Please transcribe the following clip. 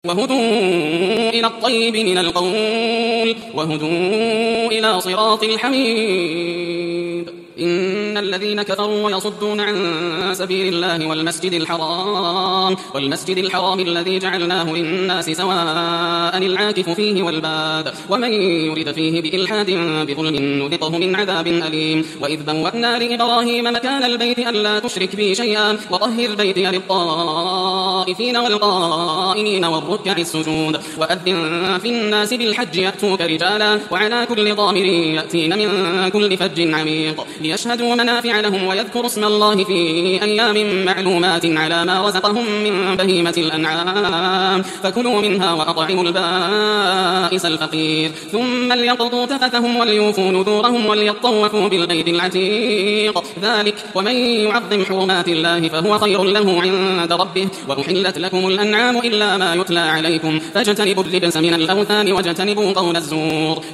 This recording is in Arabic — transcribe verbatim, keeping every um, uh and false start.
وهدوا إلى الطيب من القول وهدوا إلى صراط الحميد. إن الذين كفروا ويصدون عن سبيل الله والمسجد الحرام والمسجد الحرام الذي جعلناه للناس سواء العاكف فيه والباد ومن يرد فيه بإلحاد بظلم نذقه من عذاب أليم. وإذ بوأنا لإبراهيم مكان البيت ألا تشرك بي شيئا وطهر بيتي للطائفين والقائمين والركع السجود وأذن في الناس بالحج يأتوك رجالا وعلى كل ضامر يأتين من كل فج عميق ليشهدوا منافع لهم ويذكروا اسم الله في أيام معلومات على ما رزقهم من بهيمة الأنعام فكلوا منها وأطعموا البائس الفقير ثم ليقضوا تفثهم وليوفوا نذورهم وليطوفوا بالبيت العتيق ذلك ومن يعظم حرمات الله فهو خير له عند ربه. وأحلت لكم الأنعام إلا ما يتلى عليكم فاجتنبوا الرجس من الأوثان واجتنبوا قول الزور.